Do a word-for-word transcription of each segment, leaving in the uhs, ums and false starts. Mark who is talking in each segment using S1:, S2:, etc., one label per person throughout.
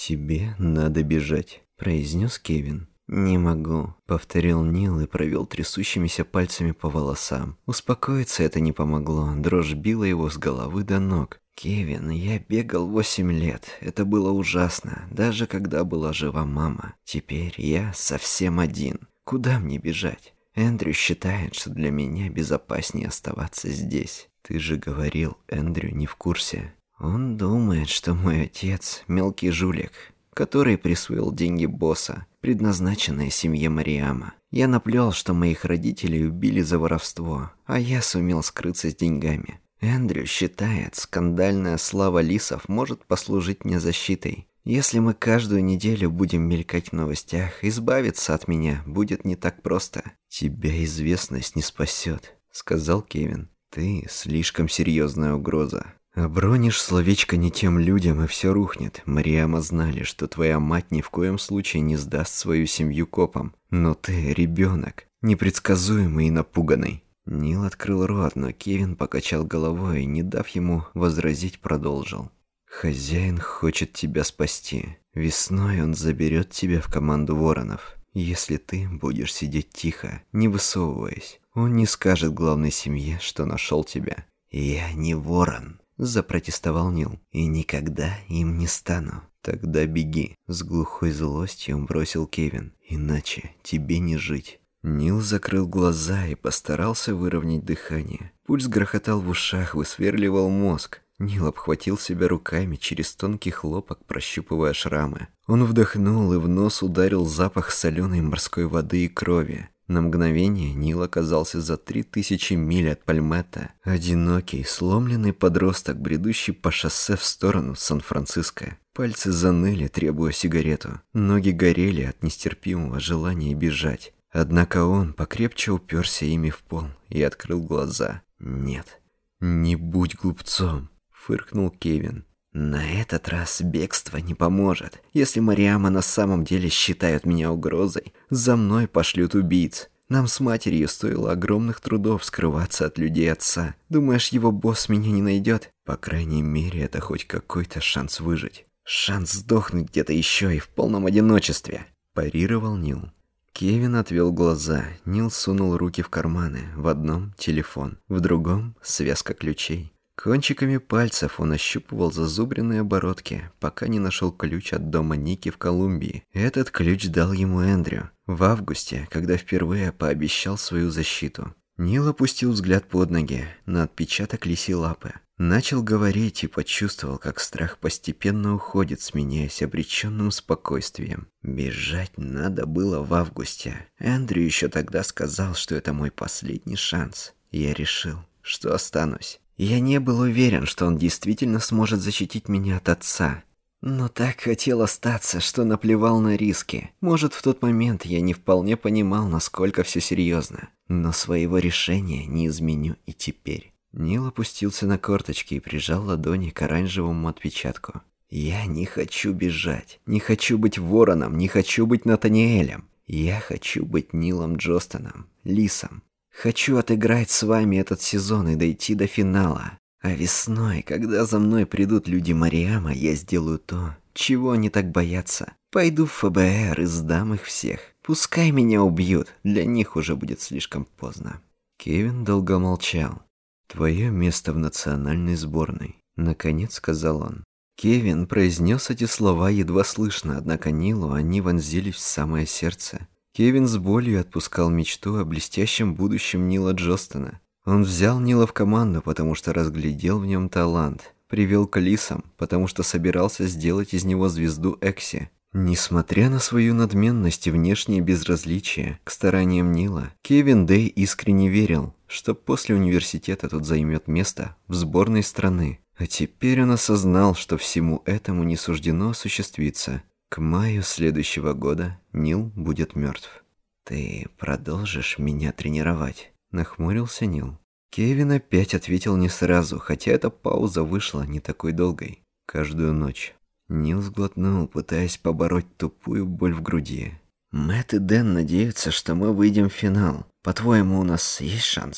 S1: «Тебе надо бежать», – произнес Кевин. «Не могу», – повторил Нил и провел трясущимися пальцами по волосам. Успокоиться это не помогло, дрожь била его с головы до ног. «Кевин, я бегал восемь лет, это было ужасно, даже когда была жива мама. Теперь я совсем один. Куда мне бежать? Эндрю считает, что для меня безопаснее оставаться здесь. Ты же говорил, Эндрю не в курсе. Он думает, что мой отец – мелкий жулик, который присвоил деньги босса, предназначенные семье Мариама. Я наплел, что моих родителей убили за воровство, а я сумел скрыться с деньгами. Эндрю считает, скандальная слава лисов может послужить мне защитой. Если мы каждую неделю будем мелькать в новостях, избавиться от меня будет не так просто». «Тебя известность не спасет», – сказал Кевин. «Ты слишком серьезная угроза. Обронишь словечко не тем людям, и все рухнет. Мариама знали, что твоя мать ни в коем случае не сдаст свою семью копам. Но ты ребенок, непредсказуемый и напуганный». Нил открыл рот, но Кевин покачал головой и, не дав ему возразить, продолжил. «Хозяин хочет тебя спасти. Весной он заберет тебя в команду воронов. Если ты будешь сидеть тихо, не высовываясь, он не скажет главной семье, что нашел тебя». «Я не ворон», – запротестовал Нил, – «и никогда им не стану». «Тогда беги», – с глухой злостью бросил Кевин, – «иначе тебе не жить». Нил закрыл глаза и постарался выровнять дыхание. Пульс грохотал в ушах, высверливал мозг. Нил обхватил себя руками через тонкий хлопок, прощупывая шрамы. Он вдохнул, и в нос ударил запах соленой морской воды и крови. На мгновение Нил оказался за три тысячи миль от Пальметта. Одинокий, сломленный подросток, бредущий по шоссе в сторону Сан-Франциско. Пальцы заныли, требуя сигарету. Ноги горели от нестерпимого желания бежать. Однако он покрепче уперся ими в пол и открыл глаза. «Нет, не будь глупцом», – фыркнул Кевин. «На этот раз бегство не поможет. Если Мариама на самом деле считают меня угрозой, за мной пошлют убийц. Нам с матерью стоило огромных трудов скрываться от людей отца. Думаешь, его босс меня не найдет? По крайней мере, это хоть какой-то шанс выжить. Шанс сдохнуть где-то еще и в полном одиночестве», – парировал Нил. Кевин отвел глаза. Нил сунул руки в карманы. В одном – телефон, в другом – связка ключей. Кончиками пальцев он ощупывал зазубренные оборотки, пока не нашел ключ от дома Ники в Колумбии. Этот ключ дал ему Эндрю в августе, когда впервые пообещал свою защиту. Нил опустил взгляд под ноги на отпечаток лисьей лапы. Начал говорить и почувствовал, как страх постепенно уходит, сменяясь обреченным спокойствием. Бежать надо было в августе. Эндрю еще тогда сказал, что это мой последний шанс. Я решил, что останусь. Я не был уверен, что он действительно сможет защитить меня от отца. Но так хотел остаться, что наплевал на риски. Может, в тот момент я не вполне понимал, насколько все серьезно. Но своего решения не изменю и теперь. Нил опустился на корточки и прижал ладони к оранжевому отпечатку. «Я не хочу бежать. Не хочу быть вороном, не хочу быть Натаниэлем. Я хочу быть Нилом Джостоном, лисом. Хочу отыграть с вами этот сезон и дойти до финала. А весной, когда за мной придут люди Мариама, я сделаю то, чего они так боятся. Пойду в эф бэ эр и сдам их всех. Пускай меня убьют, для них уже будет слишком поздно». Кевин долго молчал. «Твое место в национальной сборной», – наконец сказал он. Кевин произнес эти слова едва слышно, однако Нилу они вонзились в самое сердце. Кевин с болью отпускал мечту о блестящем будущем Нила Джостона. Он взял Нила в команду, потому что разглядел в нем талант. Привел к лисам, потому что собирался сделать из него звезду Экси. Несмотря на свою надменность и внешнее безразличие к стараниям Нила, Кевин Дэй искренне верил, что после университета тот займет место в сборной страны. А теперь он осознал, что всему этому не суждено осуществиться. К маю следующего года Нил будет мертв. «Ты продолжишь меня тренировать?» – нахмурился Нил. Кевин опять ответил не сразу, хотя эта пауза вышла не такой долгой. «Каждую ночь». Нил сглотнул, пытаясь побороть тупую боль в груди. «Мэтт и Дэн надеются, что мы выйдем в финал. По-твоему, у нас есть шанс?»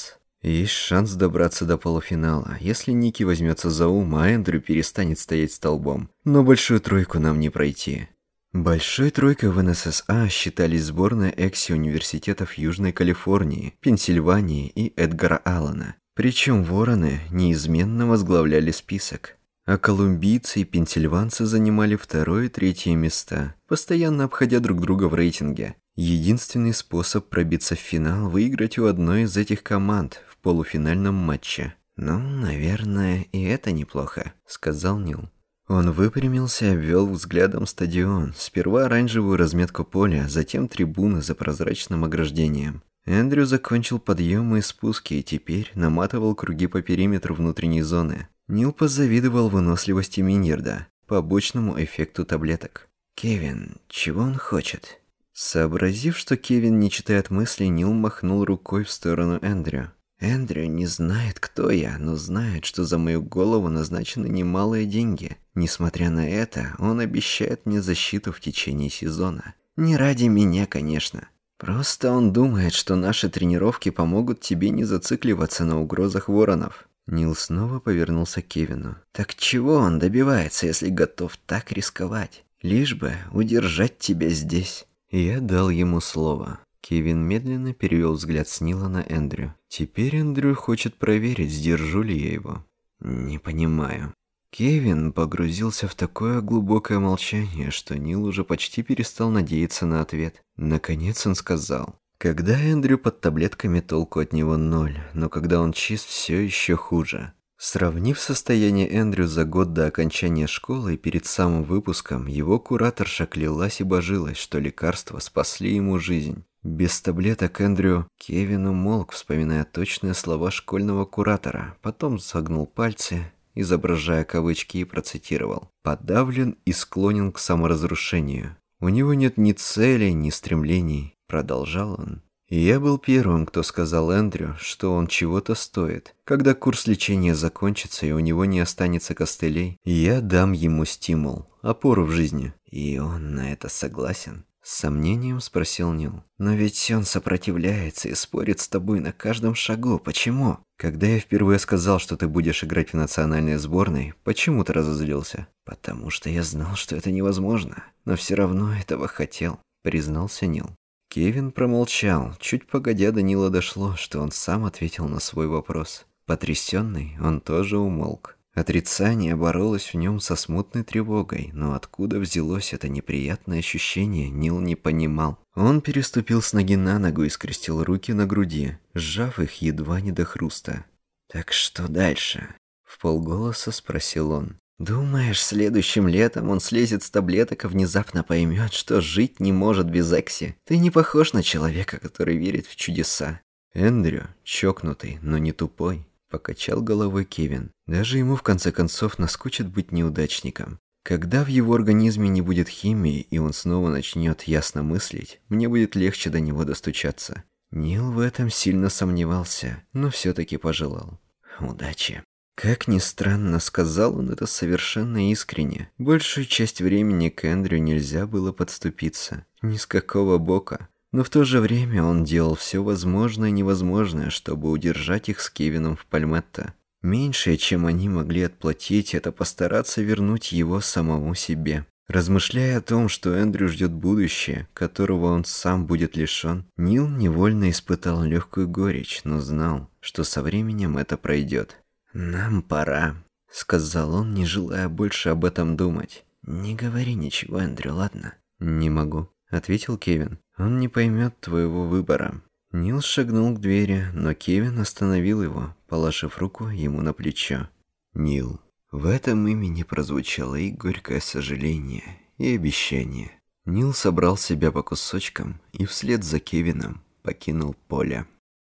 S1: Есть шанс добраться до полуфинала, если Ники возьмется за ум, а Эндрю перестанет стоять столбом. Но большую тройку нам не пройти. Большой тройкой в эн эс эс а считались сборная Экси университетов Южной Калифорнии, Пенсильвании и Эдгара Аллана. Причем вороны неизменно возглавляли список. А колумбийцы и пенсильванцы занимали второе и третье места, постоянно обходя друг друга в рейтинге. Единственный способ пробиться в финал – выиграть у одной из этих команд в полуфинальном матче. «Ну, наверное, и это неплохо», – сказал Нил. Он выпрямился и обвел взглядом стадион. Сперва оранжевую разметку поля, затем трибуны за прозрачным ограждением. Эндрю закончил подъемы и спуски и теперь наматывал круги по периметру внутренней зоны. Нил позавидовал выносливости Миньерда, побочному эффекту таблеток. «Кевин, чего он хочет?» Сообразив, что Кевин не читает мыслей, Нил махнул рукой в сторону Эндрю. «Эндрю не знает, кто я, но знает, что за мою голову назначены немалые деньги. Несмотря на это, он обещает мне защиту в течение сезона. Не ради меня, конечно. Просто он думает, что наши тренировки помогут тебе не зацикливаться на угрозах воронов». Нил снова повернулся к Кевину. «Так чего он добивается, если готов так рисковать? Лишь бы удержать тебя здесь». Я дал ему слово. Кевин медленно перевел взгляд с Нила на Эндрю. Теперь Эндрю хочет проверить, сдержу ли я его. «Не понимаю». Кевин погрузился в такое глубокое молчание, что Нил уже почти перестал надеяться на ответ. Наконец он сказал: «Когда Эндрю под таблетками, толку от него ноль, но когда он чист, все еще хуже». Сравнив состояние Эндрю за год до окончания школы и перед самым выпуском, его кураторша клялась и божилась, что лекарства спасли ему жизнь. Без таблеток Эндрю... Кевин умолк, вспоминая точные слова школьного куратора, потом согнул пальцы, изображая кавычки, и процитировал: «Подавлен и склонен к саморазрушению. У него нет ни целей, ни стремлений», — продолжал он. И я был первым, кто сказал Эндрю, что он чего-то стоит. Когда курс лечения закончится и у него не останется костылей, я дам ему стимул, опору в жизни. И он на это согласен? С сомнением спросил Нил. Но ведь он сопротивляется и спорит с тобой на каждом шагу. Почему? Когда я впервые сказал, что ты будешь играть в национальной сборной, почему ты разозлился? Потому что я знал, что это невозможно. Но все равно этого хотел, признался Нил. Кевин промолчал. Чуть погодя, до Нила дошло, что он сам ответил на свой вопрос. Потрясенный, он тоже умолк. Отрицание боролось в нем со смутной тревогой, но откуда взялось это неприятное ощущение, Нил не понимал. Он переступил с ноги на ногу и скрестил руки на груди, сжав их едва не до хруста. «Так что дальше?» — вполголоса спросил он. «Думаешь, следующим летом он слезет с таблеток и внезапно поймет, что жить не может без Экси? Ты не похож на человека, который верит в чудеса». Эндрю, чокнутый, но не тупой, покачал головой Кевин. Даже ему в конце концов наскучит быть неудачником. Когда в его организме не будет химии, и он снова начнет ясно мыслить, мне будет легче до него достучаться. Нил в этом сильно сомневался, но все-таки пожелал. «Удачи». Как ни странно, сказал он это совершенно искренне. Большую часть времени к Эндрю нельзя было подступиться. Ни с какого бока. Но в то же время он делал все возможное и невозможное, чтобы удержать их с Кевином в Пальметто. Меньшее, чем они могли отплатить, это постараться вернуть его самому себе. Размышляя о том, что Эндрю ждет будущее, которого он сам будет лишен, Нил невольно испытал легкую горечь, но знал, что со временем это пройдет. «Нам пора», — сказал он, не желая больше об этом думать. «Не говори ничего, Эндрю, ладно?» «Не могу», — ответил Кевин. «Он не поймет твоего выбора». Нил шагнул к двери, но Кевин остановил его, положив руку ему на плечо. «Нил». В этом имени прозвучало и горькое сожаление, и обещание. Нил собрал себя по кусочкам и вслед за Кевином покинул поле.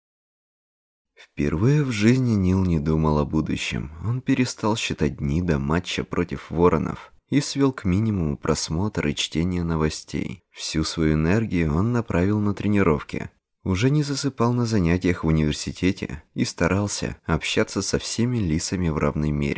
S1: Впервые в жизни Нил не думал о будущем. Он перестал считать дни до матча против Воронов и свел к минимуму просмотр и чтение новостей. Всю свою энергию он направил на тренировки. Уже не засыпал на занятиях в университете и старался общаться со всеми лисами в равной мере.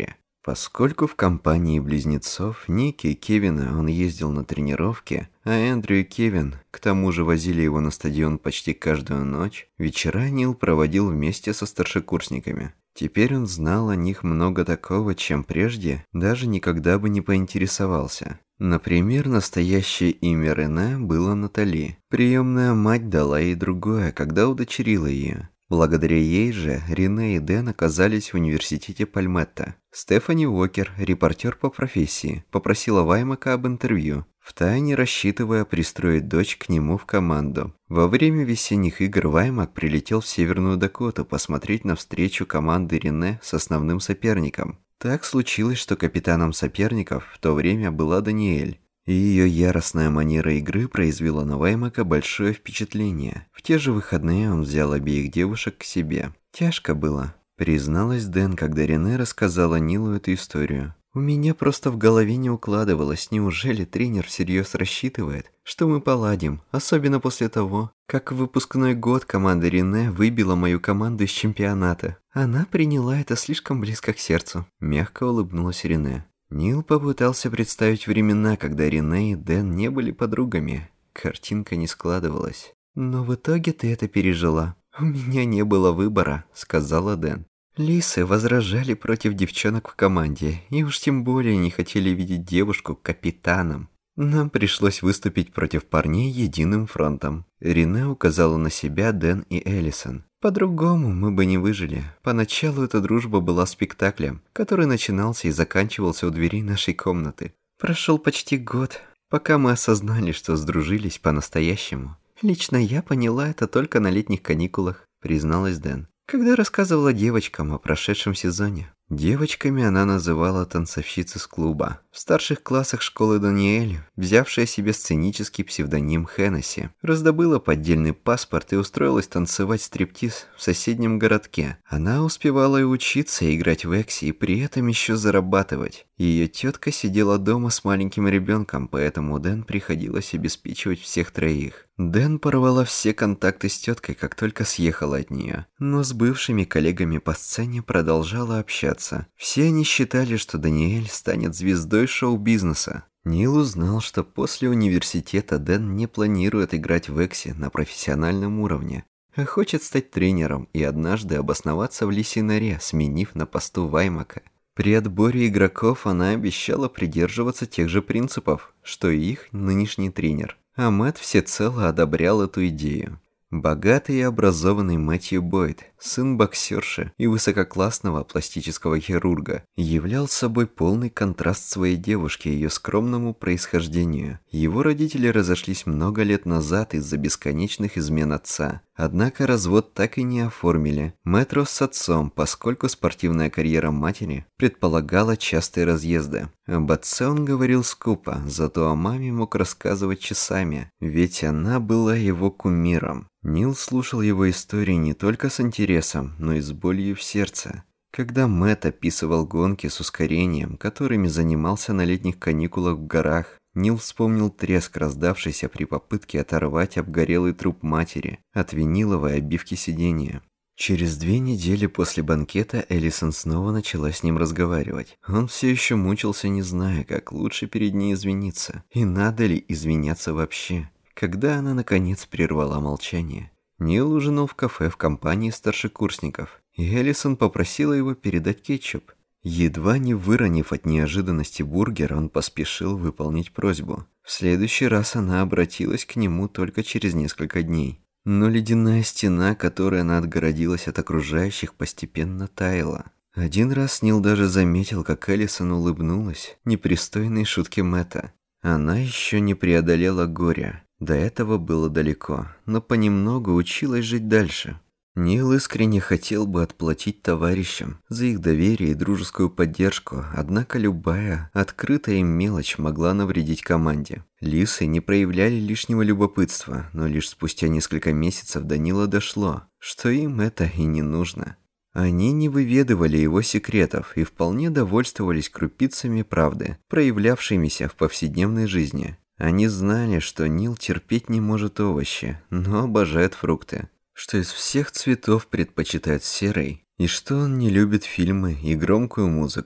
S1: Поскольку в компании близнецов Ники и Кевина он ездил на тренировки, а Эндрю и Кевин к тому же возили его на стадион почти каждую ночь, вечера Нил проводил вместе со старшекурсниками. Теперь он знал о них много такого, чем прежде даже никогда бы не поинтересовался. Например, настоящее имя Рене было Натали. Приемная мать дала ей другое, когда удочерила ее. Благодаря ей же Рене и Дэн оказались в университете Пальметта. Стефани Уокер, репортер по профессии, попросила Ваймака об интервью, втайне рассчитывая пристроить дочь к нему в команду. Во время весенних игр Ваймак прилетел в Северную Дакоту посмотреть на встречу команды Рене с основным соперником. Так случилось, что капитаном соперников в то время была Даниэль. И ее яростная манера игры произвела на Ваймака большое впечатление. В те же выходные он взял обеих девушек к себе. Тяжко было, призналась Дэн, когда Рене рассказала Нилу эту историю. У меня просто в голове не укладывалось, неужели тренер всерьез рассчитывает, что мы поладим, особенно после того, как в выпускной год команда Рене выбила мою команду из чемпионата. Она приняла это слишком близко к сердцу. Мягко улыбнулась Рене. Нил попытался представить времена, когда Рене и Дэн не были подругами. Картинка не складывалась. «Но в итоге ты это пережила. У меня не было выбора», — сказала Дэн. Лисы возражали против девчонок в команде, и уж тем более не хотели видеть девушку капитаном. Нам пришлось выступить против парней единым фронтом. Рене указала на себя, Дэн и Элисон. По-другому мы бы не выжили. Поначалу эта дружба была спектаклем, который начинался и заканчивался у дверей нашей комнаты. Прошел почти год, пока мы осознали, что сдружились по-настоящему. Лично я поняла это только на летних каникулах, призналась Дэн, когда рассказывала девочкам о прошедшем сезоне. Девочками она называла танцовщиц из клуба. В старших классах школы Даниэль, взявшая себе сценический псевдоним Хеннесси, раздобыла поддельный паспорт и устроилась танцевать стриптиз в соседнем городке. Она успевала и учиться, и играть в экси, и при этом еще зарабатывать. Ее тетка сидела дома с маленьким ребенком, поэтому Дэн приходилось обеспечивать всех троих. Дэн порвала все контакты с теткой, как только съехала от нее, но с бывшими коллегами по сцене продолжала общаться. Все они считали, что Даниэль станет звездой шоу-бизнеса. Нил узнал, что после университета Дэн не планирует играть в экси на профессиональном уровне, а хочет стать тренером и однажды обосноваться в Лисьей норе, сменив на посту Ваймака. При отборе игроков она обещала придерживаться тех же принципов, что и их нынешний тренер. А Мэтт всецело одобрял эту идею. Богатый и образованный Мэтью Бойд, сын боксерши и высококлассного пластического хирурга, являл собой полный контраст своей девушке и ее скромному происхождению. Его родители разошлись много лет назад из-за бесконечных измен отца. Однако развод так и не оформили. Мэтт рос с отцом, поскольку спортивная карьера матери предполагала частые разъезды. Об отце он говорил скупо, зато о маме мог рассказывать часами, ведь она была его кумиром. Нил слушал его истории не только с интересом, но и с болью в сердце. Когда Мэтт описывал гонки с ускорением, которыми занимался на летних каникулах в горах, Нил вспомнил треск, раздавшийся при попытке оторвать обгорелый труп матери от виниловой обивки сиденья. Через две недели после банкета Элисон снова начала с ним разговаривать. Он все еще мучился, не зная, как лучше перед ней извиниться, и надо ли извиняться вообще. Когда она, наконец, прервала молчание, Нил ужинал в кафе в компании старшекурсников, и Элисон попросила его передать кетчуп. Едва не выронив от неожиданности бургер, он поспешил выполнить просьбу. В следующий раз она обратилась к нему только через несколько дней. Но ледяная стена, которой она отгородилась от окружающих, постепенно таяла. Один раз Нил даже заметил, как Элисон улыбнулась непристойной шутке Мэтта. Она еще не преодолела горя. До этого было далеко, но понемногу училась жить дальше. Нил искренне хотел бы отплатить товарищам за их доверие и дружескую поддержку, однако любая открытая им мелочь могла навредить команде. Лисы не проявляли лишнего любопытства, но лишь спустя несколько месяцев до Нила дошло, что им это и не нужно. Они не выведывали его секретов и вполне довольствовались крупицами правды, проявлявшимися в повседневной жизни. Они знали, что Нил терпеть не может овощи, но обожает фрукты, что из всех цветов предпочитает серый, и что он не любит фильмы и громкую музыку.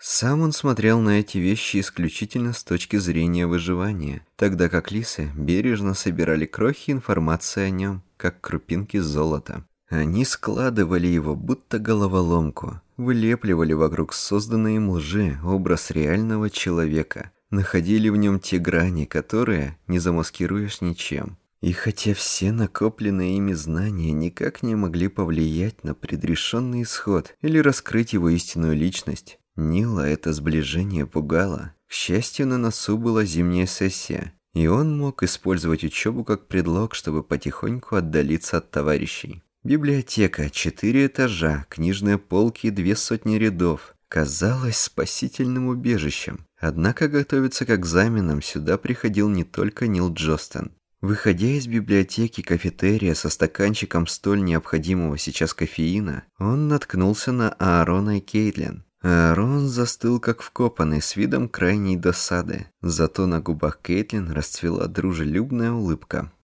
S1: Сам он смотрел на эти вещи исключительно с точки зрения выживания, тогда как лисы бережно собирали крохи информации о нем, как крупинки золота. Они складывали его будто головоломку, вылепливали вокруг созданной им лжи образ реального человека, находили в нем те грани, которые не замаскируешь ничем. И хотя все накопленные ими знания никак не могли повлиять на предрешенный исход или раскрыть его истинную личность, Нила это сближение пугало. К счастью, на носу была зимняя сессия, и он мог использовать учебу как предлог, чтобы потихоньку отдалиться от товарищей. Библиотека, четыре этажа, книжные полки и две сотни рядов казалась спасительным убежищем. Однако готовиться к экзаменам сюда приходил не только Нил Джостен. Выходя из библиотеки кафетерия со стаканчиком столь необходимого сейчас кофеина, он наткнулся на Аарона и Кейтлин. Аарон застыл как вкопанный с видом крайней досады, зато на губах Кейтлин расцвела дружелюбная улыбка.